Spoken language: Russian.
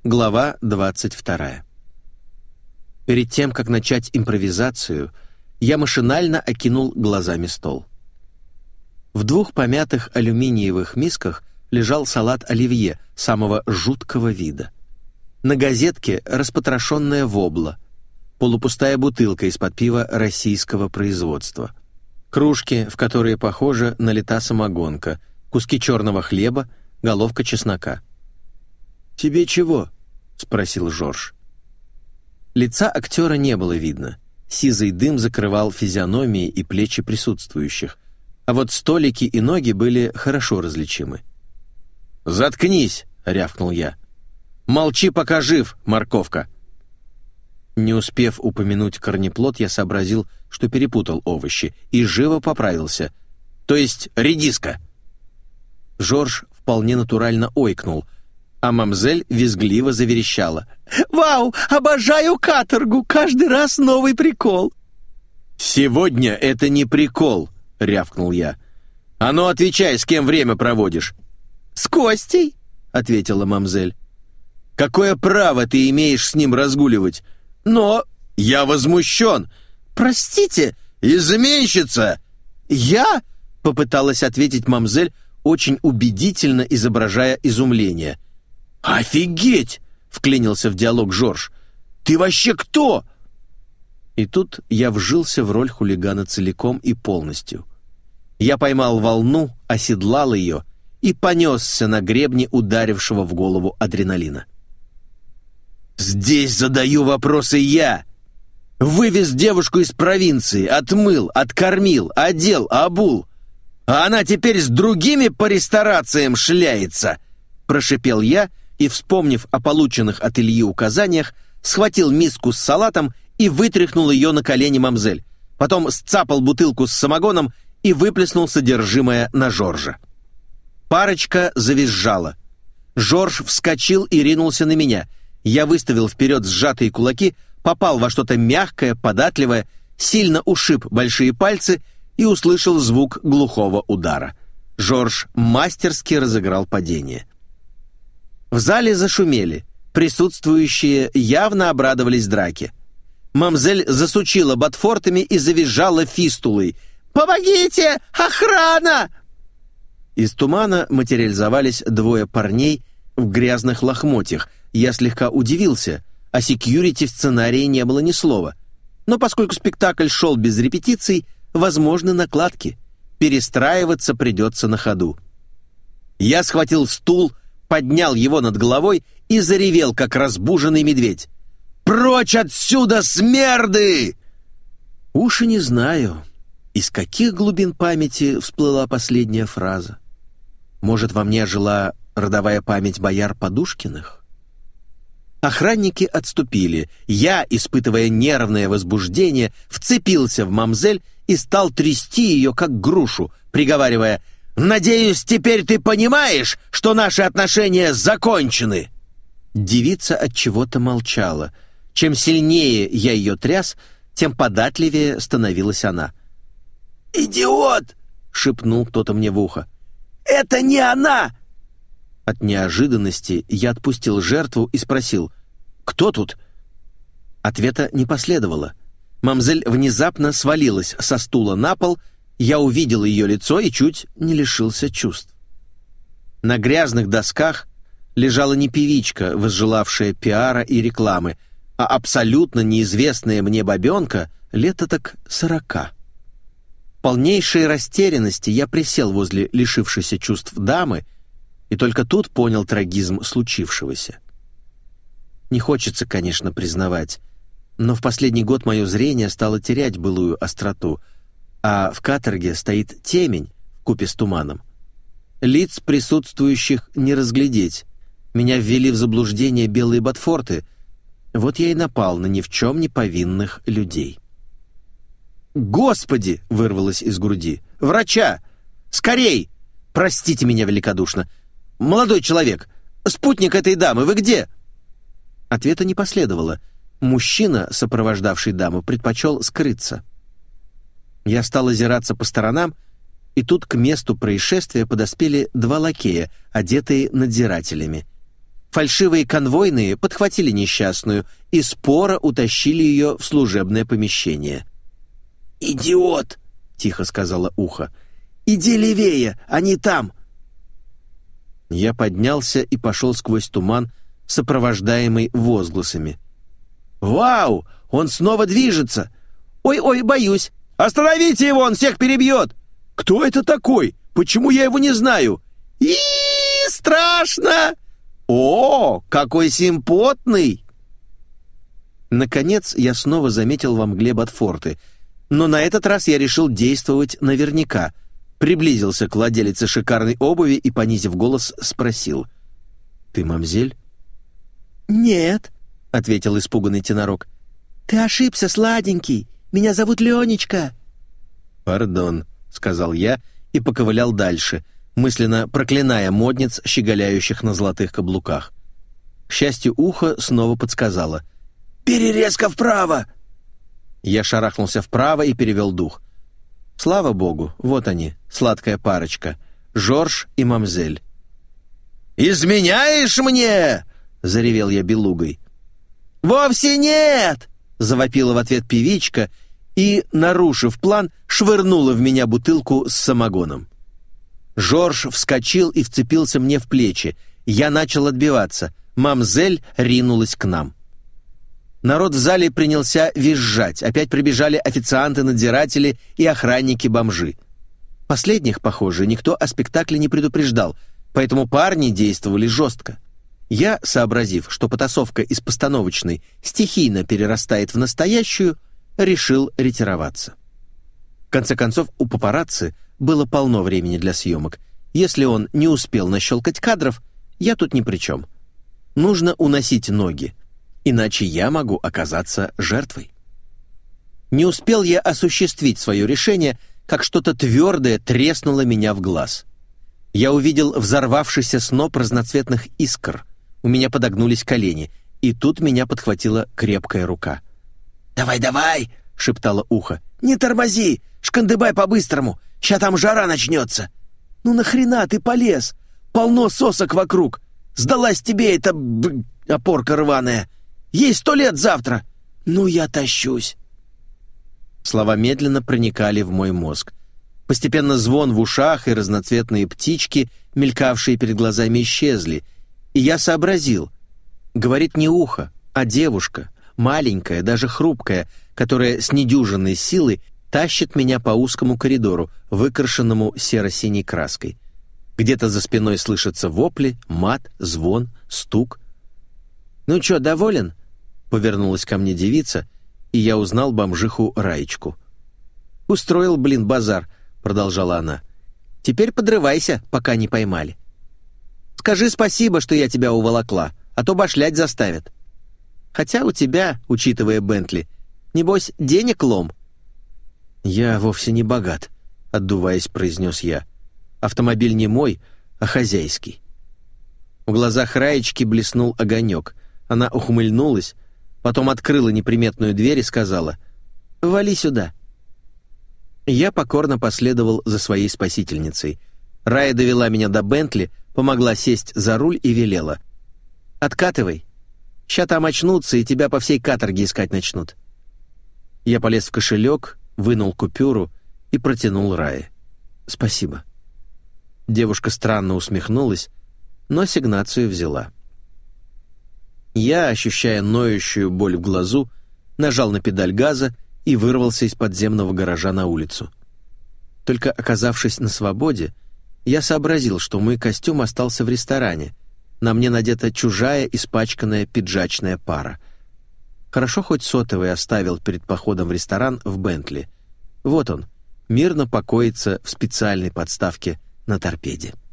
Глава 22. Перед тем, как начать импровизацию, я машинально окинул глазами стол. В 2 помятых алюминиевых мисках лежал салат оливье самого жуткого вида. На газетке распотрошенная вобла, полупустая бутылка из-под пива российского производства, кружки, в которые, похоже, налита самогонка, куски черного хлеба, головка чеснока. «Тебе чего?» — спросил Жорж. Лица актера не было видно. Сизый дым закрывал физиономии и плечи присутствующих, а вот столики и ноги были хорошо различимы. «Заткнись!» — рявкнул я. «Молчи, пока жив, морковка!» Не успев упомянуть корнеплод, я сообразил, что перепутал овощи, и живо поправился. То есть редиска. Жорж вполне натурально ойкнул, а мамзель визгливо заверещала. «Вау! Обожаю каторгу! Каждый раз новый прикол!» «Сегодня это не прикол!» — рявкнул я. «А ну отвечай, с кем время проводишь!» «С Костей!» — ответила мамзель. «Какое право ты имеешь с ним разгуливать? Но я возмущен!» «Простите!» «Изменщица!» «Я?» — попыталась ответить мамзель, очень убедительно изображая изумление. «Офигеть!» — вклинился в диалог Жорж. «Ты вообще кто?» И тут я вжился в роль хулигана целиком и полностью. Я поймал волну, оседлал ее и понесся на гребне ударившего в голову адреналина. «Здесь задаю вопросы я! Вывез девушку из провинции, отмыл, откормил, одел, обул, а она теперь с другими по ресторациям шляется!» — прошипел я и, вспомнив о полученных от Ильи указаниях, схватил миску с салатом и вытряхнул ее на колени мамзель. Потом сцапал бутылку с самогоном и выплеснул содержимое на Жоржа. Парочка завизжала. Жорж вскочил и ринулся на меня. Я выставил вперед сжатые кулаки, попал во что-то мягкое, податливое, сильно ушиб большие пальцы и услышал звук глухого удара. Жорж мастерски разыграл падение. В зале зашумели. Присутствующие явно обрадовались драке. Мамзель засучила ботфортами и завизжала фистулой. «Помогите! Охрана!» Из тумана материализовались 2 парней в грязных лохмотьях. Я слегка удивился, о секьюрити в сценарии не было ни слова. Но поскольку спектакль шел без репетиций, возможны накладки. Перестраиваться придется на ходу. Я схватил стул, поднял его над головой и заревел, как разбуженный медведь. «Прочь отсюда, смерды!» Уж и не знаю, из каких глубин памяти всплыла последняя фраза. Может, во мне жила родовая память бояр Подушкиных? Охранники отступили. Я, испытывая нервное возбуждение, вцепился в мамзель и стал трясти ее, как грушу, приговаривая: «Надеюсь, теперь ты понимаешь, что наши отношения закончены!» Девица от чего-то молчала. Чем сильнее я ее тряс, тем податливее становилась она. «Идиот!» — шепнул кто-то мне в ухо. «Это не она!» От неожиданности я отпустил жертву и спросил: «Кто тут?» Ответа не последовало. Мамзель внезапно свалилась со стула на пол. Я увидел ее лицо и чуть не лишился чувств. На грязных досках лежала не певичка, возжелавшая пиара и рекламы, а абсолютно неизвестная мне бабенка лет так 40. В полнейшей растерянности я присел возле лишившейся чувств дамы и только тут понял трагизм случившегося. Не хочется, конечно, признавать, но в последний год мое зрение стало терять былую остроту, а в каторге стоит темень вкупе с туманом. Лиц присутствующих не разглядеть. Меня ввели в заблуждение белые ботфорты. Вот я и напал на ни в чем не повинных людей. «Господи!» — вырвалось из груди. «Врача! Скорей! Простите меня великодушно! Молодой человек, спутник этой дамы, вы где?» Ответа не последовало. Мужчина, сопровождавший даму, предпочел скрыться. Я стал озираться по сторонам, и тут к месту происшествия подоспели 2 лакея, одетые надзирателями. Фальшивые конвойные подхватили несчастную и споро утащили ее в служебное помещение. «Идиот!» — тихо сказала Ухо. «Иди левее, они там!» Я поднялся и пошел сквозь туман, сопровождаемый возгласами. «Вау! Он снова движется! Ой-ой, боюсь! Остановите его, он всех перебьет! Кто это такой? Почему я его не знаю? И страшно! О, какой симпотный!» Наконец я снова заметил во мгле Ботфорты, но на этот раз я решил действовать наверняка. Приблизился к владелице шикарной обуви и, понизив голос, спросил: «Ты мамзель?» «Нет», — ответил испуганный тенорок. «Ты ошибся, сладенький. Меня зовут Ленечка». «Пардон», — сказал я и поковылял дальше, мысленно проклиная модниц, щеголяющих на золотых каблуках. К счастью, Ухо снова подсказало: «Перерезка вправо!» Я шарахнулся вправо и перевел дух. Слава богу, вот они, сладкая парочка, Жорж и мамзель. «Изменяешь мне?» — заревел я белугой. «Вовсе нет!» — завопила в ответ певичка и, нарушив план, швырнула в меня бутылку с самогоном. Жорж вскочил и вцепился мне в плечи. Я начал отбиваться. Мамзель ринулась к нам. Народ в зале принялся визжать. Опять прибежали официанты-надзиратели и охранники-бомжи. Последних, похоже, никто о спектакле не предупреждал, поэтому парни действовали жестко. Я, сообразив, что потасовка из постановочной стихийно перерастает в настоящую, решил ретироваться. В конце концов, у папарацци было полно времени для съемок. Если он не успел нащелкать кадров, я тут ни при чем. Нужно уносить ноги, иначе я могу оказаться жертвой. Не успел я осуществить свое решение, как что-то твердое треснуло меня в глаз. Я увидел взорвавшийся сноп разноцветных искр. У меня подогнулись колени, и тут меня подхватила крепкая рука. «Давай, давай!» — шептало Ухо. «Не тормози! Шкандыбай по-быстрому! Ща там жара начнется!» «Ну нахрена ты полез? Полно сосок вокруг! Сдалась тебе эта опорка рваная! Ей 100 лет завтра! Ну я тащусь!» Слова медленно проникали в мой мозг. Постепенно звон в ушах и разноцветные птички, мелькавшие перед глазами, исчезли, и я сообразил. Говорит не Ухо, а девушка, маленькая, даже хрупкая, которая с недюжинной силой тащит меня по узкому коридору, выкрашенному серо-синей краской. Где-то за спиной слышатся вопли, мат, звон, стук. «Ну чё, доволен?» — повернулась ко мне девица, и я узнал бомжиху Раечку. «Устроил, базар», — продолжала она. «Теперь подрывайся, пока не поймали. Скажи спасибо, что я тебя уволокла, а то башлять заставят. Хотя у тебя, учитывая Бентли, небось, денег лом». «Я вовсе не богат», — отдуваясь, произнес я. «Автомобиль не мой, а хозяйский». В глазах Раечки блеснул огонек. Она ухмыльнулась, потом открыла неприметную дверь и сказала: «Вали сюда». Я покорно последовал за своей спасительницей. Рая довела меня до Бентли, помогла сесть за руль и велела: «Откатывай. Ща там очнутся, и тебя по всей каторге искать начнут». Я полез в кошелек, вынул купюру и протянул Рае. «Спасибо». Девушка странно усмехнулась, но ассигнацию взяла. Я, ощущая ноющую боль в глазу, нажал на педаль газа и вырвался из подземного гаража на улицу. Только оказавшись на свободе, я сообразил, что мой костюм остался в ресторане. На мне надета чужая испачканная пиджачная пара. Хорошо хоть сотовый оставил перед походом в ресторан в Бентли. Вот он, мирно покоится в специальной подставке на торпеде.